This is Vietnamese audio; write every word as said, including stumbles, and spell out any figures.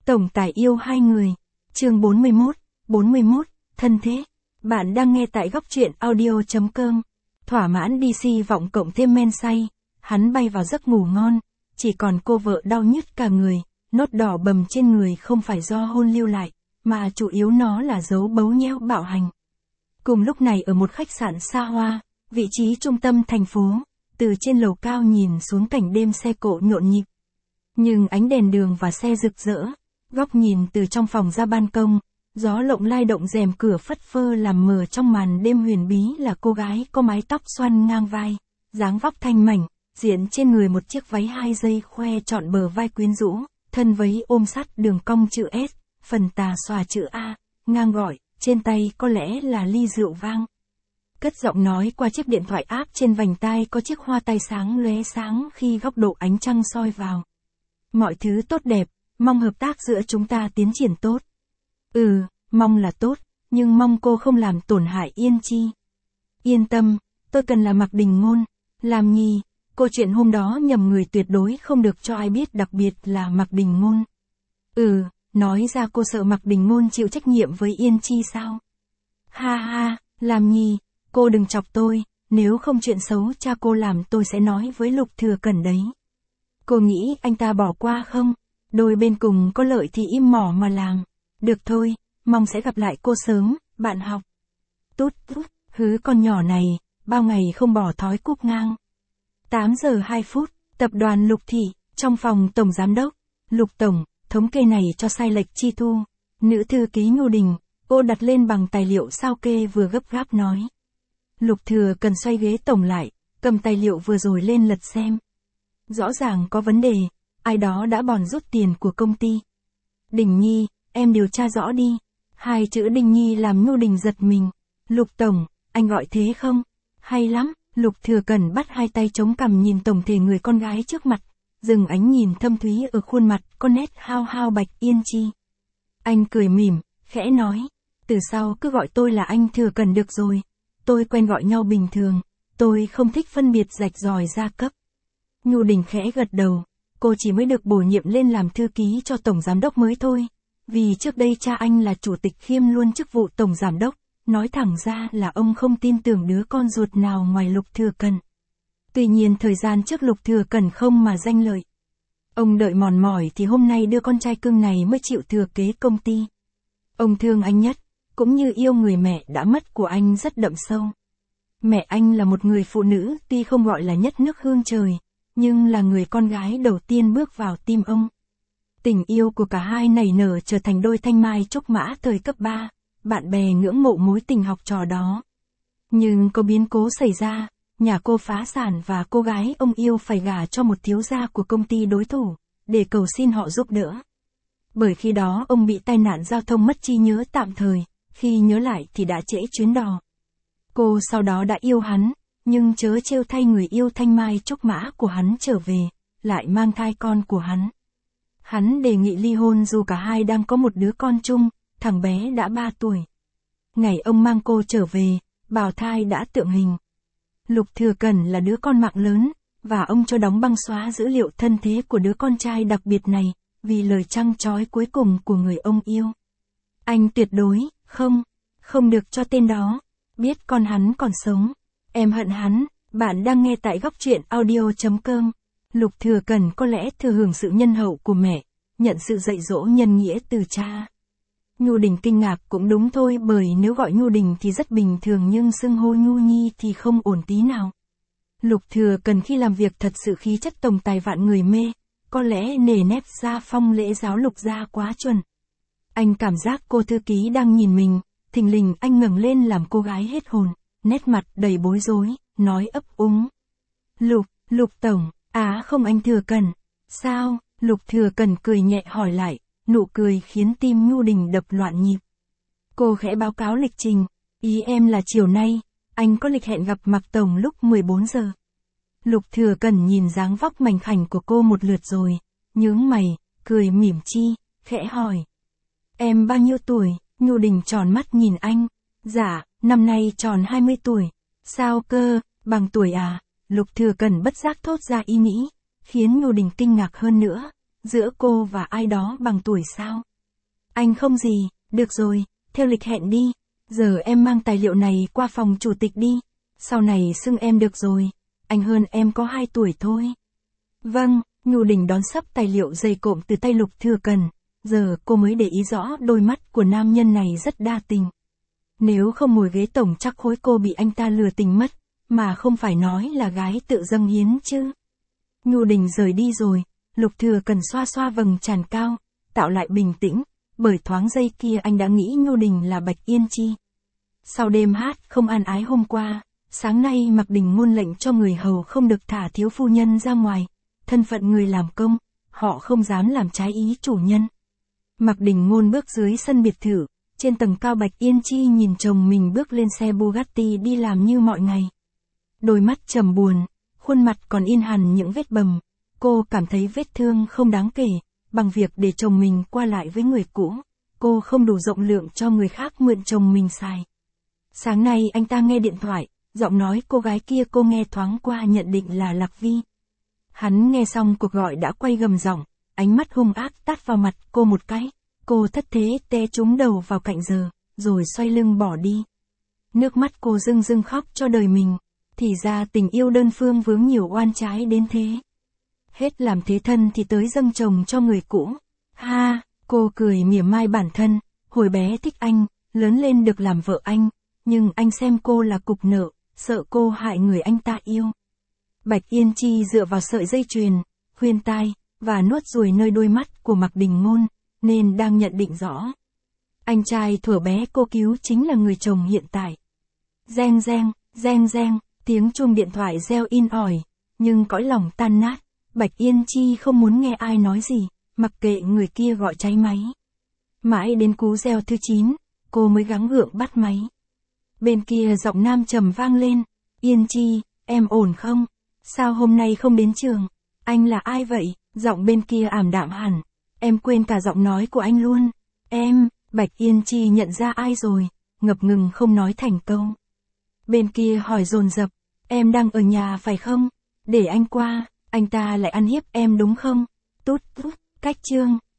Tổng tài yêu hai người. Chương bốn mươi mốt, bốn mươi mốt, thân thế. Bạn đang nghe tại góc truyện audio chấm com. Thỏa mãn đê xê vọng cộng thêm men say, hắn bay vào giấc ngủ ngon, chỉ còn cô vợ đau nhức cả người, nốt đỏ bầm trên người không phải do hôn lưu lại, mà chủ yếu nó là dấu bấu nheo bạo hành. Cùng lúc này ở một khách sạn xa hoa, vị trí trung tâm thành phố, từ trên lầu cao nhìn xuống cảnh đêm xe cộ nhộn nhịp. Nhưng ánh đèn đường và xe rực rỡ, góc nhìn từ trong phòng ra ban công, gió lộng lai động rèm cửa phất phơ làm mờ trong màn đêm huyền bí là cô gái có mái tóc xoăn ngang vai, dáng vóc thanh mảnh, diện trên người một chiếc váy hai dây khoe trọn bờ vai quyến rũ, thân váy ôm sát đường cong chữ S, phần tà xòa chữ A, ngang gọi, trên tay có lẽ là ly rượu vang. Cất giọng nói qua chiếc điện thoại áp trên vành tai có chiếc hoa tai sáng lóe sáng khi góc độ ánh trăng soi vào. Mọi thứ tốt đẹp, mong hợp tác giữa chúng ta tiến triển tốt. Ừ, mong là tốt, nhưng mong cô không làm tổn hại Yên Chi. Yên tâm, tôi cần là Mạc Đình Ngôn. Làm nhì, câu chuyện hôm đó nhầm người tuyệt đối không được cho ai biết, đặc biệt là Mạc Đình Ngôn. Ừ, nói ra cô sợ Mạc Đình Ngôn chịu trách nhiệm với Yên Chi sao? Ha ha, làm nhì, cô đừng chọc tôi, nếu không chuyện xấu cha cô làm tôi sẽ nói với Lục Thừa Cẩn đấy. Cô nghĩ anh ta bỏ qua không? Đôi bên cùng có lợi thì im mỏ mà làm. Được thôi, mong sẽ gặp lại cô sớm, bạn học. Tút tút, hứ con nhỏ này, bao ngày không bỏ thói cúp ngang. tám giờ hai phút, tập đoàn Lục Thị, trong phòng tổng giám đốc. Lục tổng, thống kê này cho sai lệch chi thu. Nữ thư ký Ngô Đình, cô đặt lên bằng tài liệu sao kê vừa gấp gáp nói. Lục Thừa Cần xoay ghế tổng lại, cầm tài liệu vừa rồi lên lật xem. Rõ ràng có vấn đề, ai đó đã bòn rút tiền của công ty. Đình Nhi, em điều tra rõ đi. Hai chữ Đình Nhi làm Ngô Đình giật mình. Lục tổng, anh gọi thế không? Hay lắm, Lục Thừa Cẩn bắt hai tay chống cằm nhìn tổng thể người con gái trước mặt, dừng ánh nhìn thâm thúy ở khuôn mặt có nét hao hao Bạch Yên Chi. Anh cười mỉm, khẽ nói, từ sau cứ gọi tôi là anh Thừa Cẩn được rồi. Tôi quen gọi nhau bình thường, tôi không thích phân biệt rạch ròi gia cấp. Ngô Đình khẽ gật đầu, cô chỉ mới được bổ nhiệm lên làm thư ký cho tổng giám đốc mới thôi, vì trước đây cha anh là chủ tịch kiêm luôn chức vụ tổng giám đốc, nói thẳng ra là ông không tin tưởng đứa con ruột nào ngoài Lục Thừa Cẩn. Tuy nhiên thời gian trước Lục Thừa Cẩn không mà danh lợi. Ông đợi mòn mỏi thì hôm nay đưa con trai cưng này mới chịu thừa kế công ty. Ông thương anh nhất, cũng như yêu người mẹ đã mất của anh rất đậm sâu. Mẹ anh là một người phụ nữ tuy không gọi là nhất nước hương trời, nhưng là người con gái đầu tiên bước vào tim ông. Tình yêu của cả hai nảy nở trở thành đôi thanh mai trúc mã thời cấp ba, bạn bè ngưỡng mộ mối tình học trò đó. Nhưng có biến cố xảy ra, nhà cô phá sản và cô gái ông yêu phải gả cho một thiếu gia của công ty đối thủ, để cầu xin họ giúp đỡ. Bởi khi đó ông bị tai nạn giao thông mất trí nhớ tạm thời, khi nhớ lại thì đã trễ chuyến đò. Cô sau đó đã yêu hắn, nhưng chớ trêu thay người yêu thanh mai trúc mã của hắn trở về, lại mang thai con của hắn. Hắn đề nghị ly hôn dù cả hai đang có một đứa con chung, thằng bé đã ba tuổi. Ngày ông mang cô trở về, bào thai đã tượng hình. Lục Thừa Cẩn là đứa con mạng lớn, và ông cho đóng băng xóa dữ liệu thân thế của đứa con trai đặc biệt này, vì lời trăng trói cuối cùng của người ông yêu. Anh tuyệt đối, không, không được cho tên đó, biết con hắn còn sống. Em hận hắn. Bạn đang nghe tại góc truyện audio chấm com. Lục Thừa Cẩn có lẽ thừa hưởng sự nhân hậu của mẹ, nhận sự dạy dỗ nhân nghĩa từ cha. Ngô Đình kinh ngạc cũng đúng thôi, bởi nếu gọi Ngô Đình thì rất bình thường nhưng xưng hô Nhu Nhi thì không ổn tí nào. Lục Thừa Cẩn khi làm việc thật sự khí chất tổng tài vạn người mê, có lẽ nề nếp gia phong lễ giáo Lục gia quá chuẩn. Anh cảm giác cô thư ký đang nhìn mình, thình lình anh ngẩng lên làm cô gái hết hồn, nét mặt đầy bối rối, nói ấp úng. Lục, Lục tổng, á không anh Thừa Cẩn. Sao? Lục Thừa Cẩn cười nhẹ hỏi lại, nụ cười khiến tim Ngô Đình đập loạn nhịp. Cô khẽ báo cáo lịch trình, ý em là chiều nay, anh có lịch hẹn gặp Mạc tổng lúc mười bốn giờ. Lục Thừa Cẩn nhìn dáng vóc mảnh khảnh của cô một lượt rồi, nhướng mày, cười mỉm chi, khẽ hỏi. Em bao nhiêu tuổi? Ngô Đình tròn mắt nhìn anh. Dạ, năm nay tròn hai mươi tuổi. Sao cơ, bằng tuổi à? Lục Thừa Cẩn bất giác thốt ra ý nghĩ, khiến Ngô Đình kinh ngạc hơn nữa. Giữa cô và ai đó bằng tuổi sao? Anh không gì, được rồi, theo lịch hẹn đi. Giờ em mang tài liệu này qua phòng chủ tịch đi. Sau này xưng em được rồi. Anh hơn em có hai tuổi thôi. Vâng, Nhu Đình đón xấp tài liệu dày cộm từ tay Lục Thừa Cần. Giờ cô mới để ý rõ đôi mắt của nam nhân này rất đa tình. Nếu không ngồi ghế tổng chắc khối cô bị anh ta lừa tình mất, mà không phải nói là gái tự dâng hiến chứ. Nhu Đình rời đi rồi, Lục Thừa Cần xoa xoa vầng trán cao, tạo lại bình tĩnh, bởi thoáng giây kia anh đã nghĩ Nhu Đình là Bạch Yên Chi. Sau đêm hát không an ái hôm qua, sáng nay Mạc Đình Ngôn lệnh cho người hầu không được thả thiếu phu nhân ra ngoài, thân phận người làm công, họ không dám làm trái ý chủ nhân. Mạc Đình Ngôn bước dưới sân biệt thự, trên tầng cao Bạch Yên Chi nhìn chồng mình bước lên xe Bugatti đi làm như mọi ngày. Đôi mắt trầm buồn, khuôn mặt còn in hẳn những vết bầm, cô cảm thấy vết thương không đáng kể, bằng việc để chồng mình qua lại với người cũ, cô không đủ rộng lượng cho người khác mượn chồng mình xài. Sáng nay anh ta nghe điện thoại, giọng nói cô gái kia cô nghe thoáng qua nhận định là Lạc Vi. Hắn nghe xong cuộc gọi đã quay gầm giọng, ánh mắt hung ác tát vào mặt cô một cái, cô thất thế té trúng đầu vào cạnh giờ, rồi xoay lưng bỏ đi. Nước mắt cô rưng rưng khóc cho đời mình, thì ra tình yêu đơn phương vướng nhiều oan trái đến thế. Hết làm thế thân thì tới dâng chồng cho người cũ. Ha, cô cười mỉa mai bản thân, hồi bé thích anh, lớn lên được làm vợ anh, nhưng anh xem cô là cục nợ, sợ cô hại người anh ta yêu. Bạch Yên Chi dựa vào sợi dây chuyền, khuyên tai, và nuốt ruồi nơi đôi mắt của Mạc Đình Ngôn, nên đang nhận định rõ. Anh trai thuở bé cô cứu chính là người chồng hiện tại. Reng reng, reng reng, tiếng chuông điện thoại reo in ỏi, nhưng cõi lòng tan nát, Bạch Yên Chi không muốn nghe ai nói gì, mặc kệ người kia gọi cháy máy. Mãi đến cú reo thứ chín, cô mới gắng gượng bắt máy. Bên kia giọng nam trầm vang lên, Yên Chi, em ổn không? Sao hôm nay không đến trường? Anh là ai vậy? Giọng bên kia ảm đạm hẳn. Em quên cả giọng nói của anh luôn. Em, Bạch Yên Chi nhận ra ai rồi, ngập ngừng không nói thành câu. Bên kia hỏi dồn dập, em đang ở nhà phải không? Để anh qua, anh ta lại ăn hiếp em đúng không? Tút tút, cách chương.